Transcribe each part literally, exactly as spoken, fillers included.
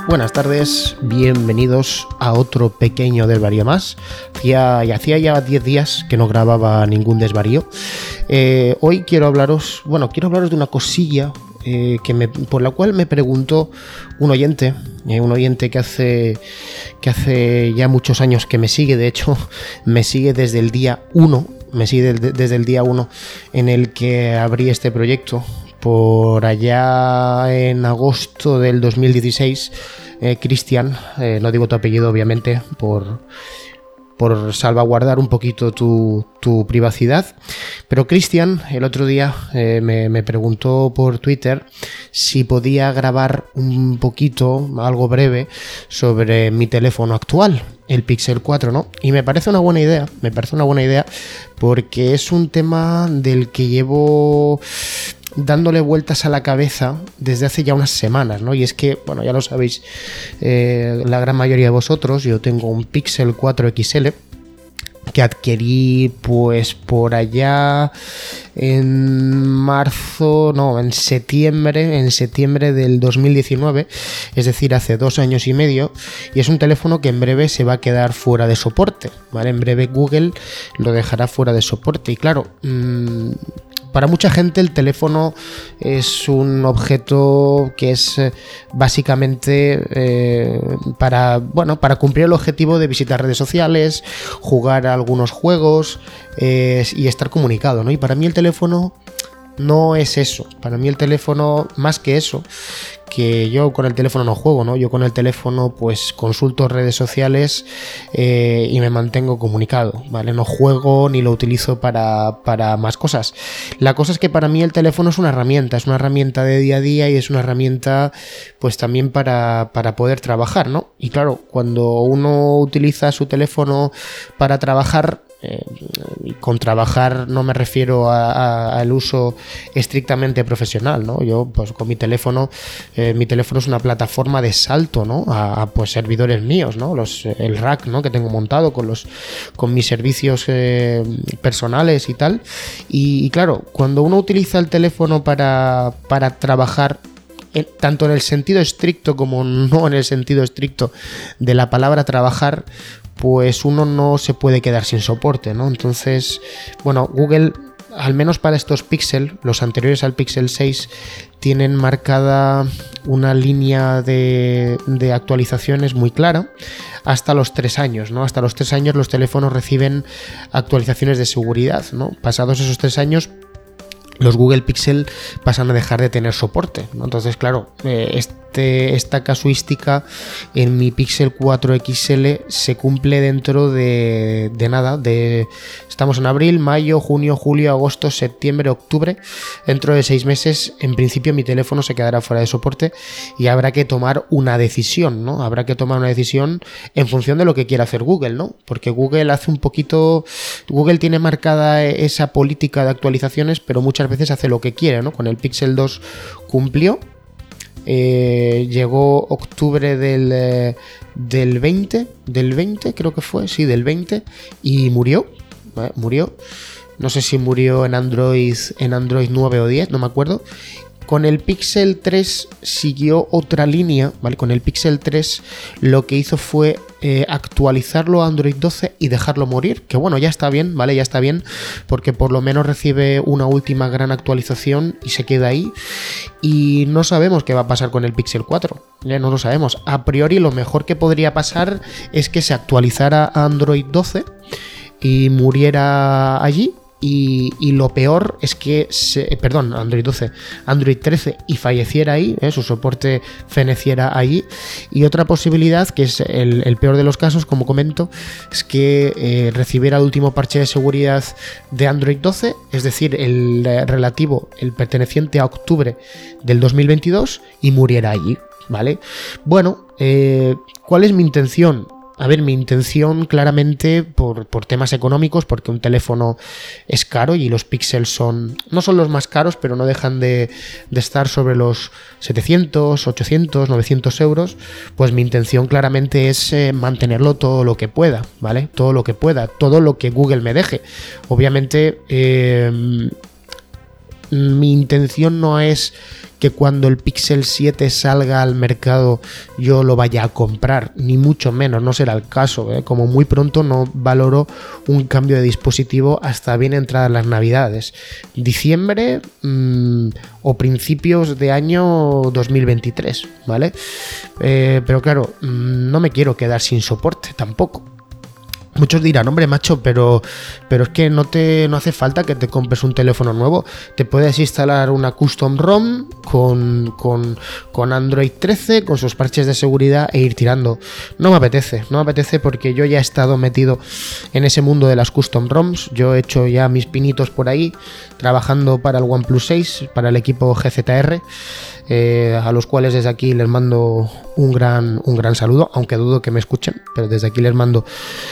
Buenas tardes, bienvenidos a otro pequeño desvarío más. Hacía, y hacía ya diez días que no grababa ningún desvarío. Eh, hoy quiero hablaros, bueno, quiero hablaros de una cosilla eh, que me, por la cual me preguntó un oyente, eh, un oyente que hace, que hace ya muchos años que me sigue. De hecho, me sigue desde el día uno, me sigue desde, desde el día uno en el que abrí este proyecto. Por allá en agosto del dos mil dieciséis, eh, Cristian, eh, no digo tu apellido obviamente por, por salvaguardar un poquito tu, tu privacidad, pero Cristian el otro día eh, me, me preguntó por Twitter si podía grabar un poquito, algo breve, sobre mi teléfono actual, el Pixel cuatro, ¿no? Y me parece una buena idea, me parece una buena idea porque es un tema del que llevo dándole vueltas a la cabeza desde hace ya unas semanas, ¿no? Y es que, bueno, ya lo sabéis, eh, la gran mayoría de vosotros, yo tengo un Pixel cuatro X L que adquirí pues por allá en marzo, no, en septiembre, en septiembre del dos mil diecinueve, es decir, hace dos años y medio, y es un teléfono que en breve se va a quedar fuera de soporte, ¿vale? En breve Google lo dejará fuera de soporte, y claro, mmm, para mucha gente el teléfono es un objeto que es eh, básicamente eh, para, bueno, para cumplir el objetivo de visitar redes sociales, jugar a algunos juegos eh, y estar comunicado, ¿no? Y para mí el teléfono no es eso. Para mí el teléfono, más que eso, que yo con el teléfono no juego, ¿no? Yo con el teléfono pues consulto redes sociales eh, y me mantengo comunicado, ¿vale? No juego ni lo utilizo para, para más cosas. La cosa es que para mí el teléfono es una herramienta, es una herramienta de día a día y es una herramienta pues también para, para poder trabajar, ¿no? Y claro, cuando uno utiliza su teléfono para trabajar, Eh, y con trabajar no me refiero al uso estrictamente profesional, ¿no? Yo pues con mi teléfono, eh, mi teléfono es una plataforma de salto, ¿no? A, a pues servidores míos, ¿no? Los, el rack, ¿no? Que tengo montado con los con mis servicios eh, personales y tal. Y, y claro, cuando uno utiliza el teléfono para, para trabajar, En, tanto en el sentido estricto como no en el sentido estricto de la palabra trabajar, pues uno no se puede quedar sin soporte, ¿no? Entonces, bueno, Google, al menos para estos Pixel, los anteriores al Pixel seis, tienen marcada una línea de, de actualizaciones muy clara hasta los tres años, ¿no? Hasta los tres años los teléfonos reciben actualizaciones de seguridad, ¿no? Pasados esos tres años, los Google Pixel pasan a dejar de tener soporte, ¿no? Entonces, claro, eh, este, esta casuística en mi Pixel cuatro X L se cumple dentro de, de nada, de estamos en abril, mayo, junio, julio, agosto, septiembre, octubre. Dentro de seis meses, en principio, mi teléfono se quedará fuera de soporte y habrá que tomar una decisión, ¿no? Habrá que tomar una decisión en función de lo que quiera hacer Google, ¿no? Porque Google hace un poquito, Google tiene marcada esa política de actualizaciones, pero muchas veces hace lo que quiere, ¿no? Con el Pixel dos cumplió, eh, llegó octubre del, eh, del veinte, del veinte creo que fue, sí, del veinte, y murió, ¿vale? Murió, no sé si murió en Android, en Android nueve o diez, no me acuerdo. Con el Pixel tres siguió otra línea, ¿vale? Con el Pixel tres lo que hizo fue eh, actualizarlo a Android doce y dejarlo morir, que bueno, ya está bien, ¿vale? Ya está bien, porque por lo menos recibe una última gran actualización y se queda ahí. Y no sabemos qué va a pasar con el Pixel cuatro, ¿eh? No lo sabemos. A priori lo mejor que podría pasar es que se actualizara a Android doce y muriera allí. Y, y lo peor es que, se, perdón, Android doce, Android trece y falleciera ahí, ¿eh? Su soporte feneciera allí. Y otra posibilidad, que es el, el peor de los casos, como comento, es que eh, recibiera el último parche de seguridad de Android doce, es decir, el relativo, el perteneciente a octubre del dos mil veintidós, y muriera allí, ¿vale? Bueno, eh, ¿cuál es mi intención? A ver, mi intención claramente por, por temas económicos, porque un teléfono es caro y los Pixels son, no son los más caros, pero no dejan de, de estar sobre los setecientos, ochocientos, novecientos euros, pues mi intención claramente es eh, mantenerlo todo lo que pueda, ¿vale? Todo lo que pueda, todo lo que Google me deje. Obviamente, eh, Mi intención no es que cuando el Pixel siete salga al mercado yo lo vaya a comprar, ni mucho menos, no será el caso, ¿eh? Como muy pronto no valoro un cambio de dispositivo hasta bien entradas las navidades, diciembre mmm, o principios de año dos mil veintitrés, ¿vale? Eh, pero claro, no me quiero quedar sin soporte tampoco. Muchos dirán, hombre macho, pero, pero es que no te no hace falta que te compres un teléfono nuevo. Te puedes instalar una custom ROM con, con, con Android trece, con sus parches de seguridad e ir tirando. No me apetece, no me apetece porque yo ya he estado metido en ese mundo de las custom ROMs. Yo he hecho ya mis pinitos por ahí, trabajando para el OnePlus seis, para el equipo G Z R. Eh, a los cuales desde aquí les mando un gran, un gran saludo, aunque dudo que me escuchen, pero desde aquí les mando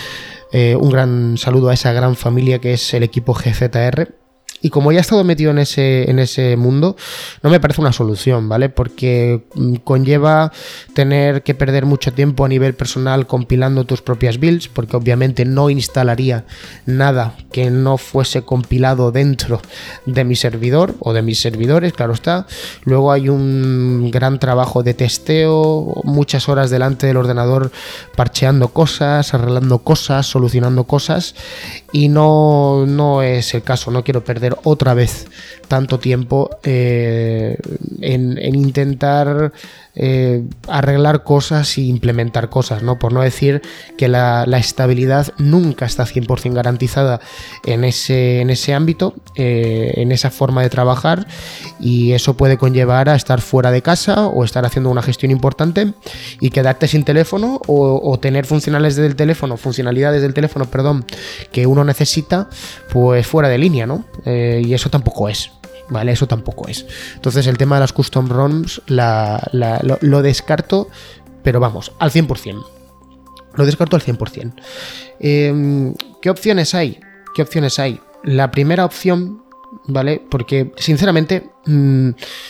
Eh, un gran saludo a esa gran familia que es el equipo G Z R. Y como ya he estado metido en ese, en ese mundo, no me parece una solución, ¿vale? Porque conlleva tener que perder mucho tiempo a nivel personal compilando tus propias builds, porque obviamente no instalaría nada que no fuese compilado dentro de mi servidor o de mis servidores, claro está. Luego hay un gran trabajo de testeo, muchas horas delante del ordenador parcheando cosas, arreglando cosas, solucionando cosas, y no, no es el caso, no quiero perder otra vez tanto tiempo eh, en, en intentar eh, arreglar cosas e implementar cosas, ¿no? Por no decir que la, la estabilidad nunca está cien por ciento garantizada en ese, en ese ámbito, eh, en esa forma de trabajar, y eso puede conllevar a estar fuera de casa o estar haciendo una gestión importante y quedarte sin teléfono o, o tener funcionalidades del teléfono, funcionalidades del teléfono, perdón, que uno necesita, pues fuera de línea, ¿no? Eh, y eso tampoco es. Vale, eso tampoco es. Entonces el tema de las custom ROMs la, la, lo, lo descarto, pero vamos, al cien por ciento. Lo descarto al cien por ciento. Eh, ¿Qué opciones hay? ¿Qué opciones hay? La primera opción, ¿vale? Porque sinceramente mmm,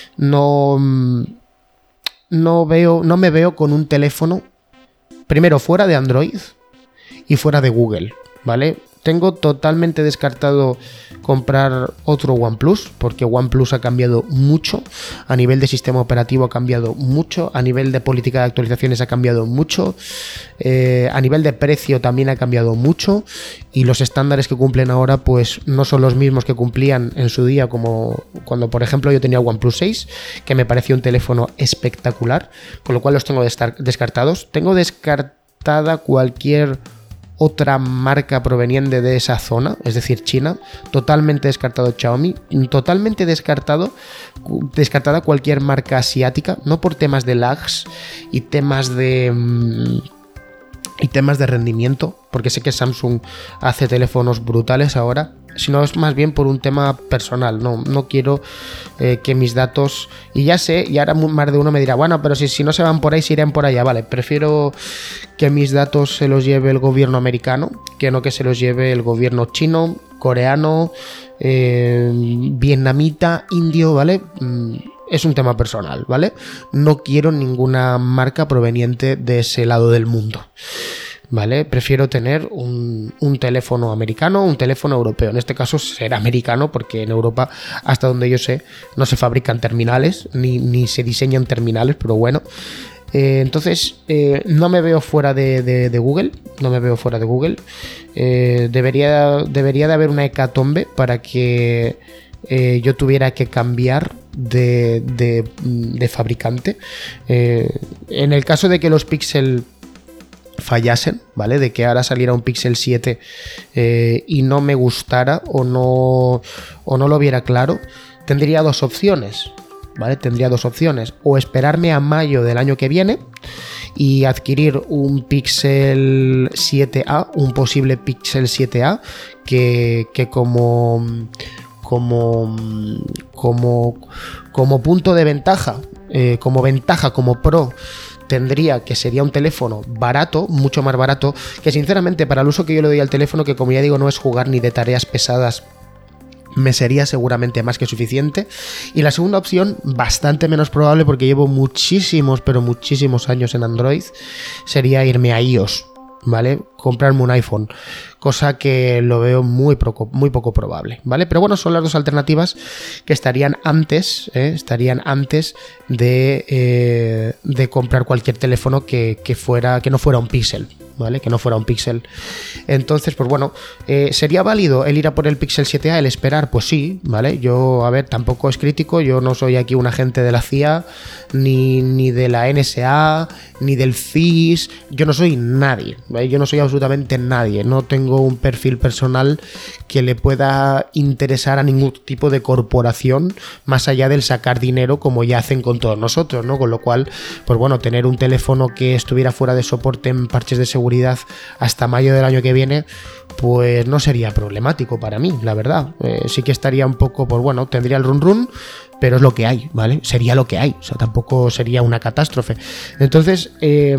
no, no, veo, no me veo con un teléfono, primero fuera de Android y fuera de Google, ¿vale? Tengo totalmente descartado comprar otro OnePlus, porque OnePlus ha cambiado mucho, a nivel de sistema operativo ha cambiado mucho, a nivel de política de actualizaciones ha cambiado mucho, eh, a nivel de precio también ha cambiado mucho, y los estándares que cumplen ahora pues no son los mismos que cumplían en su día, como cuando por ejemplo yo tenía OnePlus seis, que me parecía un teléfono espectacular, con lo cual los tengo descartados. Tengo descartada cualquier otra marca proveniente de esa zona, es decir, China. Totalmente descartado Xiaomi, totalmente descartado descartada cualquier marca asiática, no por temas de lags y temas de y temas de rendimiento, porque sé que Samsung hace teléfonos brutales ahora, sino es más bien por un tema personal. No, no quiero eh, que mis datos, y ya sé, y ahora más de uno me dirá, bueno, pero si, si no se van por ahí, se irán por allá. Vale, prefiero que mis datos se los lleve el gobierno americano, que no que se los lleve el gobierno chino, coreano, eh, vietnamita, indio, ¿vale? Mm, es un tema personal, ¿vale? No quiero ninguna marca proveniente de ese lado del mundo, ¿vale? Prefiero tener un, un teléfono americano, un teléfono europeo. En este caso será americano, porque en Europa, hasta donde yo sé, no se fabrican terminales, ni, ni se diseñan terminales, pero bueno. Eh, entonces, eh, no me veo fuera de, de, de Google, no me veo fuera de Google. Eh, debería, debería de haber una hecatombe para que eh, yo tuviera que cambiar de, de, de fabricante. Eh, en el caso de que los Pixel fallasen, ¿vale? De que ahora saliera un Pixel siete eh, y no me gustara o no, o no lo viera claro, tendría dos opciones, ¿vale? Tendría dos opciones. O esperarme a mayo del año que viene y adquirir un Pixel siete A, un posible Pixel siete A, que, que como... Como, como, como punto de ventaja, eh, como ventaja, como pro, tendría que sería un teléfono barato, mucho más barato, que sinceramente para el uso que yo le doy al teléfono, que como ya digo no es jugar ni de tareas pesadas, me sería seguramente más que suficiente. Y la segunda opción, bastante menos probable porque llevo muchísimos, pero muchísimos años en Android, sería irme a iOS. ¿vale? Comprarme un iPhone, cosa que lo veo muy poco, muy poco probable, ¿vale? Pero bueno, son las dos alternativas que estarían antes, ¿eh? estarían antes de, eh, de comprar cualquier teléfono que, que, fuera, que no fuera un Pixel, ¿vale? Que no fuera un Pixel. Entonces, pues bueno, eh, ¿sería válido el ir a por el Pixel siete A, el esperar? Pues sí, ¿vale? Yo, a ver, tampoco es crítico, yo no soy aquí un agente de la C I A, ni, ni de la N S A, ni del C I S, yo no soy nadie, ¿vale? Yo no soy absolutamente nadie, no tengo un perfil personal que le pueda interesar a ningún tipo de corporación más allá del sacar dinero como ya hacen con todos nosotros, ¿no? Con lo cual, pues bueno, tener un teléfono que estuviera fuera de soporte en parches de seguridad hasta mayo del año que viene, pues no sería problemático para mí, la verdad. Eh, sí que estaría un poco, pues bueno, tendría el run run, pero es lo que hay, ¿vale? Sería lo que hay, o sea, tampoco sería una catástrofe. Entonces, eh,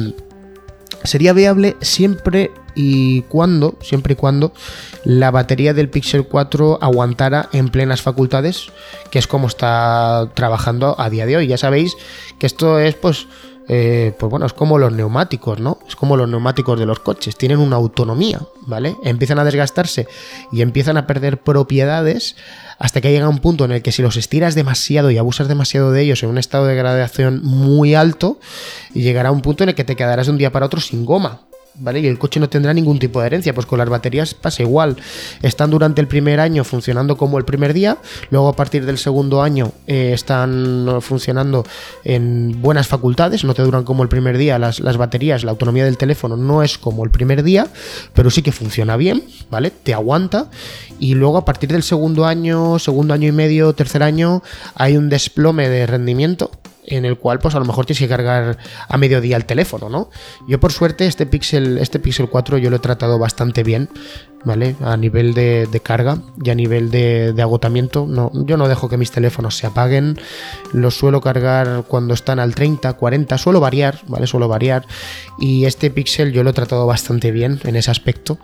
sería viable siempre y cuando, siempre y cuando la batería del Pixel cuatro aguantara en plenas facultades, que es como está trabajando a día de hoy. Ya sabéis que esto es, pues, Eh, pues bueno, es como los neumáticos, ¿no? Es como los neumáticos de los coches, tienen una autonomía, ¿vale? Empiezan a desgastarse y empiezan a perder propiedades hasta que llega un punto en el que si los estiras demasiado y abusas demasiado de ellos en un estado de degradación muy alto, llegará un punto en el que te quedarás de un día para otro sin goma, ¿vale? Y el coche no tendrá ningún tipo de herencia. Pues con las baterías pasa igual, están durante el primer año funcionando como el primer día, luego a partir del segundo año eh, están funcionando en buenas facultades, no te duran como el primer día las, las baterías, la autonomía del teléfono no es como el primer día, pero sí que funciona bien, ¿vale? Te aguanta, y luego a partir del segundo año, segundo año y medio, tercer año, hay un desplome de rendimiento en el cual pues a lo mejor tienes que cargar a mediodía el teléfono, ¿no? Yo por suerte este Pixel, este Pixel cuatro yo lo he tratado bastante bien, ¿vale? A nivel de, de carga y a nivel de, de agotamiento, no, yo no dejo que mis teléfonos se apaguen, los suelo cargar cuando están al treinta, cuarenta, suelo variar, ¿vale? Suelo variar, y este Pixel yo lo he tratado bastante bien en ese aspecto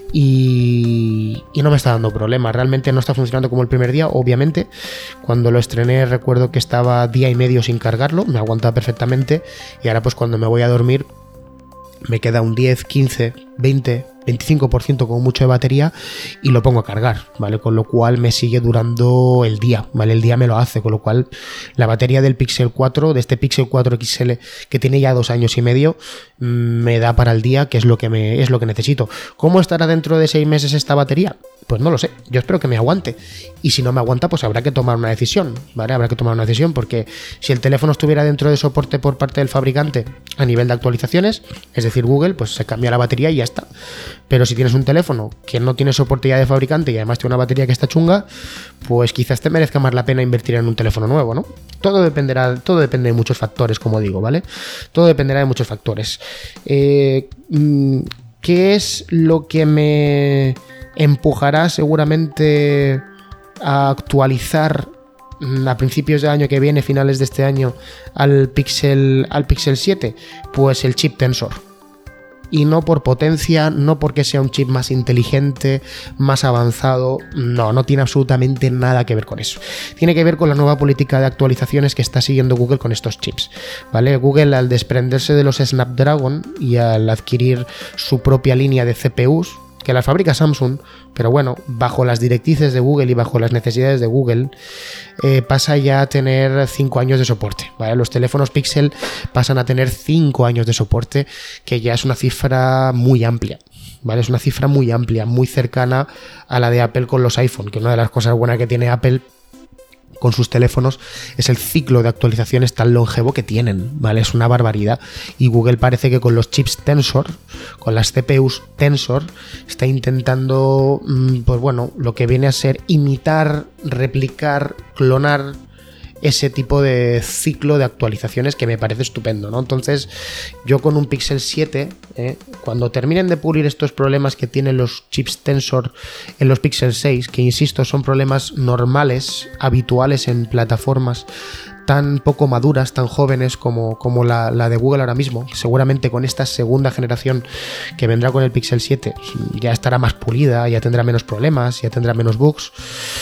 y, y no me está dando problemas, realmente no está funcionando como el primer día, obviamente. Cuando lo estrené recuerdo que estaba día y medio sin cargarlo, me aguantaba perfectamente, y ahora pues cuando me voy a dormir me queda un diez, quince, veinte, veinticinco por ciento como mucho de batería y lo pongo a cargar, ¿vale? Con lo cual me sigue durando el día, ¿vale? El día me lo hace, con lo cual la batería del Pixel cuatro, de este Pixel cuatro X L que tiene ya dos años y medio, me da para el día, que es lo que me es lo que necesito. ¿Cómo estará dentro de seis meses esta batería? Pues no lo sé, yo espero que me aguante, y si no me aguanta pues habrá que tomar una decisión, ¿vale? Habrá que tomar una decisión, porque si el teléfono estuviera dentro de soporte por parte del fabricante a nivel de actualizaciones, es decir Google, pues se cambia la batería y ya está. Pero si tienes un teléfono que no tiene soporte ya de fabricante y además tiene una batería que está chunga, pues quizás te merezca más la pena invertir en un teléfono nuevo, ¿no? Todo dependerá, todo depende de muchos factores, como digo, ¿vale? Todo dependerá de muchos factores. Eh, ¿Qué es lo que me empujará seguramente a actualizar a principios del año que viene, finales de este año, al Pixel, al Pixel siete? Pues el chip Tensor. Y no por potencia, no porque sea un chip más inteligente, más avanzado, no, no tiene absolutamente nada que ver con eso. Tiene que ver con la nueva política de actualizaciones que está siguiendo Google con estos chips, ¿vale? Google, al desprenderse de los Snapdragon y al adquirir su propia línea de C P Us, que las fabrica Samsung, pero bueno, bajo las directrices de Google y bajo las necesidades de Google, eh, pasa ya a tener cinco años de soporte, ¿vale? Los teléfonos Pixel pasan a tener cinco años de soporte, que ya es una cifra muy amplia, ¿vale? Es una cifra muy amplia, muy cercana a la de Apple con los iPhone, que una de las cosas buenas que tiene Apple con sus teléfonos es el ciclo de actualizaciones tan longevo que tienen, ¿vale? Es una barbaridad, y Google parece que con los chips Tensor, con las C P Us Tensor, está intentando, pues bueno, lo que viene a ser imitar, replicar, clonar ese tipo de ciclo de actualizaciones, que me parece estupendo, ¿no? Entonces, yo con un Pixel siete, ¿eh? cuando terminen de pulir estos problemas que tienen los chips Tensor en los Pixel seis, que insisto, son problemas normales, habituales en plataformas tan poco maduras, tan jóvenes como, como la, la de Google ahora mismo, seguramente con esta segunda generación que vendrá con el Pixel siete ya estará más pulida, ya tendrá menos problemas, ya tendrá menos bugs.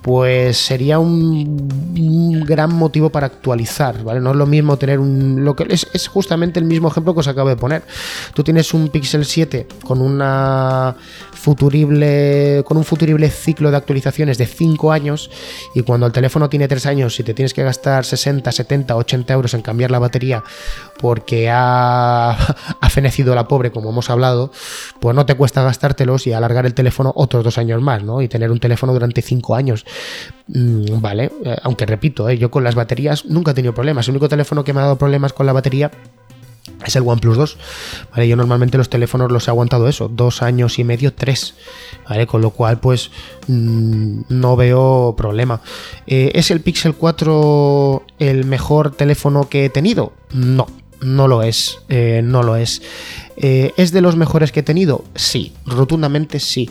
pues sería un, un gran motivo para actualizar, ¿vale? No es lo mismo tener un... lo que es, es justamente el mismo ejemplo que os acabo de poner. Tú tienes un Pixel siete con una futurible con un futurible ciclo de actualizaciones de cinco años, y cuando el teléfono tiene tres años y te tienes que gastar sesenta, setenta, ochenta euros en cambiar la batería porque ha, ha fenecido la pobre, como hemos hablado, pues no te cuesta gastártelos y alargar el teléfono otros dos años más, ¿no? Y tener un teléfono durante cinco años. Mm, vale, eh, aunque repito, eh, yo con las baterías nunca he tenido problemas. El único teléfono que me ha dado problemas con la batería es el OnePlus dos, ¿vale? Yo normalmente los teléfonos los he aguantado eso, dos años y medio, tres, ¿vale? Con lo cual, pues, mmm, no veo problema. Eh, ¿Es el Pixel cuatro el mejor teléfono que he tenido? No, no lo es, eh, no lo es. Eh, ¿Es de los mejores que he tenido? Sí, rotundamente sí.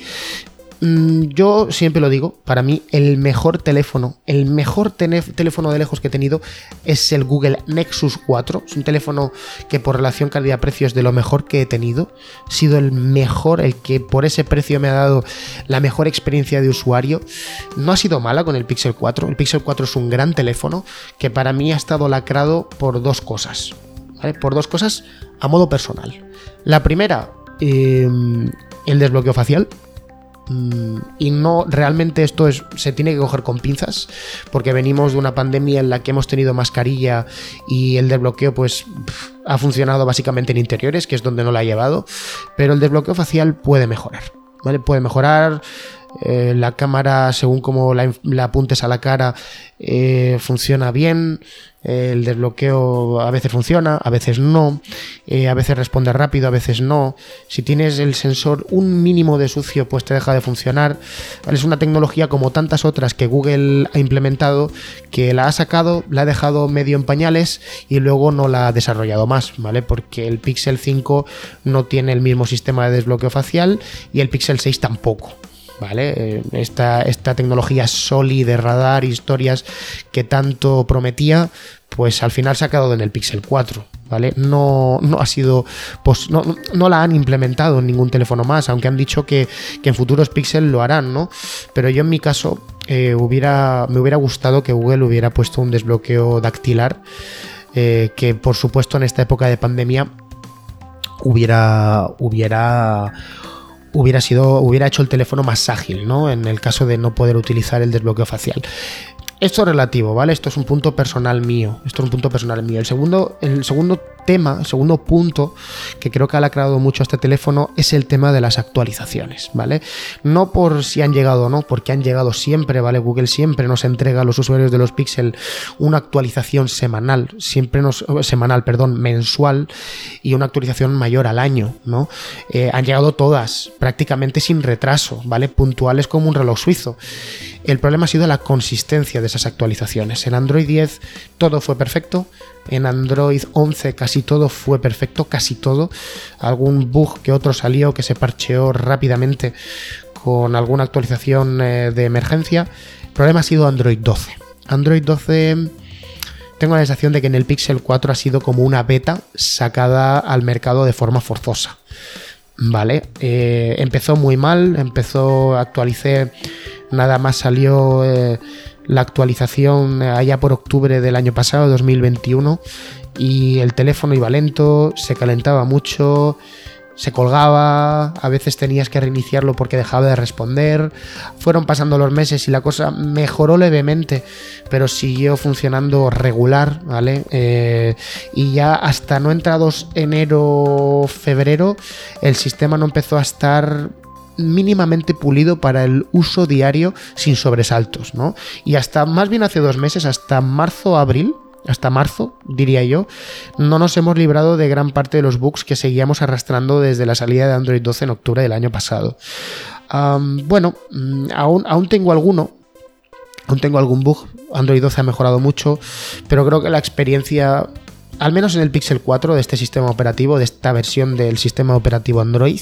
Yo siempre lo digo, para mí el mejor teléfono, el mejor teléfono de lejos que he tenido es el Google Nexus cuatro. Es un teléfono que por relación calidad-precio es de lo mejor que he tenido. Ha sido el mejor, el que por ese precio me ha dado la mejor experiencia de usuario. No ha sido mala con el Pixel cuatro. El Pixel cuatro es un gran teléfono que para mí ha estado lacrado por dos cosas, ¿vale? Por dos cosas a modo personal. La primera, eh, el desbloqueo facial. Y no, realmente esto es, se tiene que coger con pinzas, porque venimos de una pandemia en la que hemos tenido mascarilla y el desbloqueo pues pff, ha funcionado básicamente en interiores, que es donde no la ha llevado, pero el desbloqueo facial puede mejorar, ¿vale? Puede mejorar. Eh, la cámara, según como la, la apuntes a la cara, eh, funciona bien. Eh, el desbloqueo a veces funciona, a veces no. Eh, a veces responde rápido, a veces no. Si tienes el sensor un mínimo de sucio, pues te deja de funcionar, ¿vale? Es una tecnología como tantas otras que Google ha implementado, que la ha sacado, la ha dejado medio en pañales y luego no la ha desarrollado más, ¿vale? Porque el Pixel cinco no tiene el mismo sistema de desbloqueo facial y el Pixel seis tampoco. ¿Vale? Esta, esta tecnología Soli de radar, historias que tanto prometía, pues al final se ha quedado en el Pixel cuatro, ¿vale? No, no ha sido, pues no, no la han implementado en ningún teléfono más, aunque han dicho que, que en futuros Pixel lo harán, ¿no? Pero yo en mi caso eh, hubiera, me hubiera gustado que Google hubiera puesto un desbloqueo dactilar, eh, que por supuesto en esta época de pandemia hubiera hubiera hubiera sido, hubiera hecho el teléfono más ágil, ¿no? En el caso de no poder utilizar el desbloqueo facial. Esto es relativo, ¿vale? Esto es un punto personal mío. Esto es un punto personal mío. El segundo, el segundo tema, el segundo punto que creo que ha lacrado mucho este teléfono es el tema de las actualizaciones, ¿vale? No por si han llegado o no, porque han llegado siempre, ¿vale? Google siempre nos entrega a los usuarios de los Pixel una actualización semanal, siempre nos, semanal, perdón, mensual, y una actualización mayor al año, ¿no? Eh, han llegado todas, prácticamente sin retraso, ¿vale? Puntuales como un reloj suizo. El problema ha sido la consistencia de esas actualizaciones. En Android diez todo fue perfecto, en Android once casi todo fue perfecto, casi todo. Algún bug que otro salió que se parcheó rápidamente con alguna actualización eh, de emergencia. El problema ha sido Android doce. Android doce, tengo la sensación de que en el Pixel cuatro ha sido como una beta sacada al mercado de forma forzosa. Vale, eh, empezó muy mal, empezó, actualicé, nada más salió eh, la actualización allá por octubre del año pasado, dos mil veintiuno, y el teléfono iba lento, se calentaba mucho, se colgaba, a veces tenías que reiniciarlo porque dejaba de responder. Fueron pasando los meses y la cosa mejoró levemente, pero siguió funcionando regular, ¿vale? Eh, y ya hasta no entrados enero, febrero, el sistema no empezó a estar mínimamente pulido para el uso diario sin sobresaltos, ¿no? Y hasta más bien hace dos meses, hasta marzo, abril, hasta marzo, diría yo, no nos hemos librado de gran parte de los bugs que seguíamos arrastrando desde la salida de Android doce en octubre del año pasado. Um, bueno, aún, aún tengo alguno, aún tengo algún bug. Android doce ha mejorado mucho, pero creo que la experiencia, al menos en el Pixel cuatro de este sistema operativo, de esta versión del sistema operativo Android,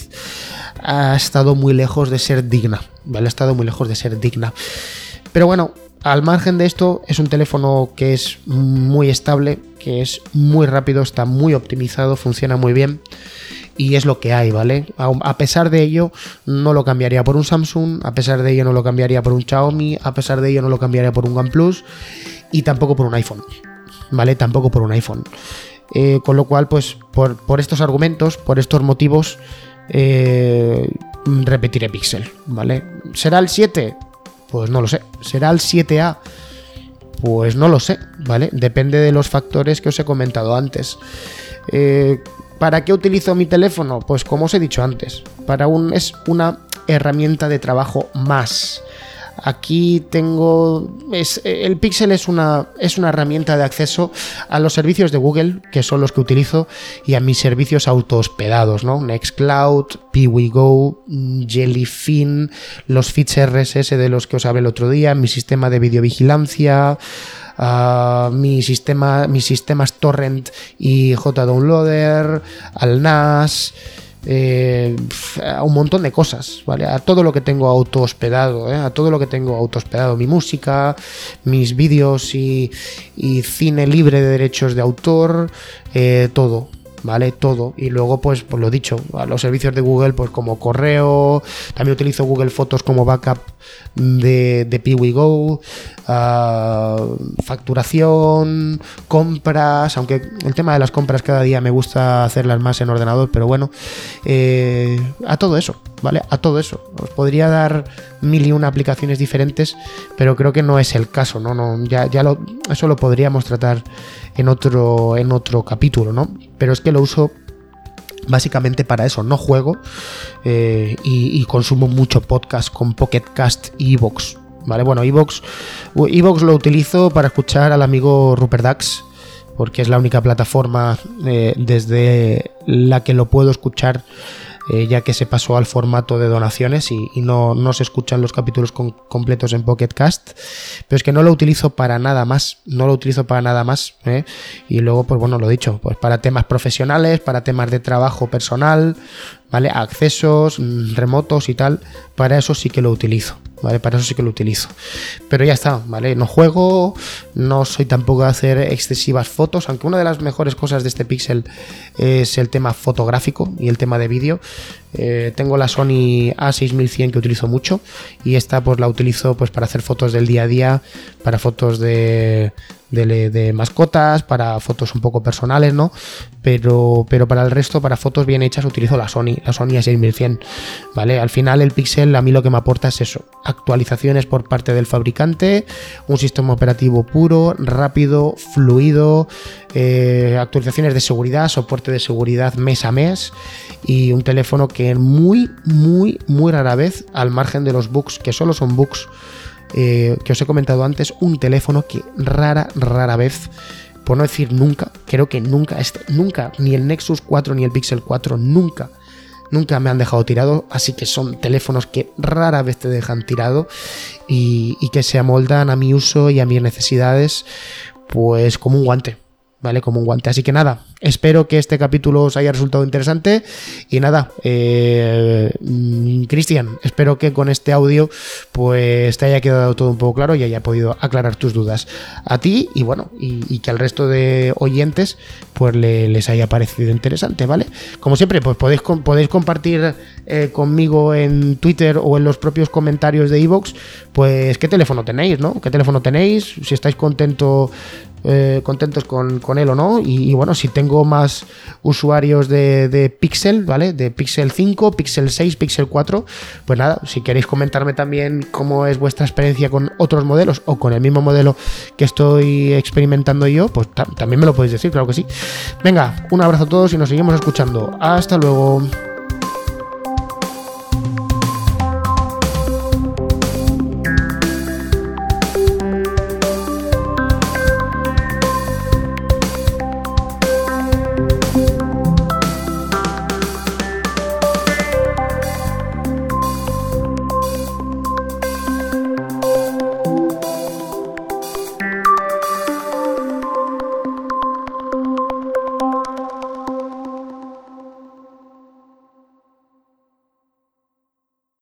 ha estado muy lejos de ser digna, ¿vale? Ha estado muy lejos de ser digna. Pero bueno, al margen de esto, es un teléfono que es muy estable, que es muy rápido, está muy optimizado, funciona muy bien. y es lo que hay, ¿vale? A, a pesar de ello, no lo cambiaría por un Samsung, a pesar de ello no lo cambiaría por un Xiaomi, a pesar de ello no lo cambiaría por un OnePlus y tampoco por un iPhone, ¿vale? Tampoco por un iPhone. Eh, con lo cual, pues, por, por estos argumentos, por estos motivos, eh, repetiré Pixel, ¿vale? ¿Será el siete? Pues no lo sé. ¿Será el siete A? Pues no lo sé, ¿vale? Depende de los factores que os he comentado antes. Eh, ¿Para qué utilizo mi teléfono? Pues como os he dicho antes, para un, es una herramienta de trabajo más. Aquí tengo... Es, el Pixel es una, es una herramienta de acceso a los servicios de Google, que son los que utilizo, y a mis servicios autohospedados, ¿no? Nextcloud, PiwiGo, Jellyfin, los feeds R S S de los que os hablé el otro día, mi sistema de videovigilancia, uh, mi sistema, mis sistemas Torrent y JDownloader, al N A S... Eh, a un montón de cosas, ¿vale? A todo lo que tengo autohospedado, ¿eh? A todo lo que tengo autohospedado, mi música, mis vídeos y, y cine libre de derechos de autor, eh, todo, ¿vale? Todo. Y luego, pues, pues lo dicho, a los servicios de Google, pues como correo, también utilizo Google Fotos como backup de, de PiwiGo, uh, facturación, compras, aunque el tema de las compras cada día me gusta hacerlas más en ordenador, pero bueno, eh, a todo eso, ¿vale? A todo eso. Os podría dar mil y una aplicaciones diferentes, pero creo que no es el caso, ¿no? no ya ya lo, eso lo podríamos tratar en otro, en otro capítulo, ¿no? Pero es que lo uso básicamente para eso. No juego eh, y, y consumo mucho podcast con Pocket Cast y iVoox, ¿vale? Bueno, iVoox, iVoox lo utilizo para escuchar al amigo Rupert Dax, porque es la única plataforma eh, desde la que lo puedo escuchar, eh, ya que se pasó al formato de donaciones y, y no, no se escuchan los capítulos con, completos en Pocket Cast, pero es que no lo utilizo para nada más, no lo utilizo para nada más, ¿eh? Y luego, pues bueno, lo dicho, pues para temas profesionales, para temas de trabajo personal, ¿vale? Accesos remotos y tal, para eso sí que lo utilizo, ¿vale? Para eso sí que lo utilizo. Pero ya está, ¿vale? No juego, no soy tampoco de hacer excesivas fotos, aunque una de las mejores cosas de este Pixel es el tema fotográfico y el tema de vídeo. Eh, tengo la Sony A seis mil cien que utilizo mucho y esta pues la utilizo pues para hacer fotos del día a día, para fotos de, de, de mascotas, para fotos un poco personales, ¿no? Pero, pero para el resto, para fotos bien hechas, utilizo la Sony, la Sony A seis mil cien, ¿vale? Al final el Pixel a mí lo que me aporta es eso, actualizaciones por parte del fabricante, un sistema operativo puro, rápido, fluido, eh, actualizaciones de seguridad, soporte de seguridad mes a mes y un teléfono que muy, muy, muy rara vez, al margen de los bugs, que solo son bugs eh, que os he comentado antes, un teléfono que rara, rara vez, por no decir nunca, creo que nunca, este, nunca, ni el Nexus cuatro ni el Pixel cuatro, nunca, nunca me han dejado tirado, así que son teléfonos que rara vez te dejan tirado y, y que se amoldan a mi uso y a mis necesidades, pues como un guante, ¿vale? Como un guante. Así que nada, espero que este capítulo os haya resultado interesante y nada, eh, Cristian, espero que con este audio pues te haya quedado todo un poco claro y haya podido aclarar tus dudas a ti y bueno, y, y que al resto de oyentes pues le, les haya parecido interesante, ¿vale? Como siempre, pues podéis, podéis compartir eh, conmigo en Twitter o en los propios comentarios de iVoox, pues qué teléfono tenéis, ¿no? ¿Qué teléfono tenéis? Si estáis contento, eh, contentos con, con él o no, y, y bueno, si tengo más usuarios de, de Pixel, ¿vale? De Pixel cinco, Pixel seis, Pixel cuatro, pues nada, si queréis comentarme también cómo es vuestra experiencia con otros modelos o con el mismo modelo que estoy experimentando yo, pues también me lo podéis decir, claro que sí. Venga, un abrazo a todos y nos seguimos escuchando. Hasta luego.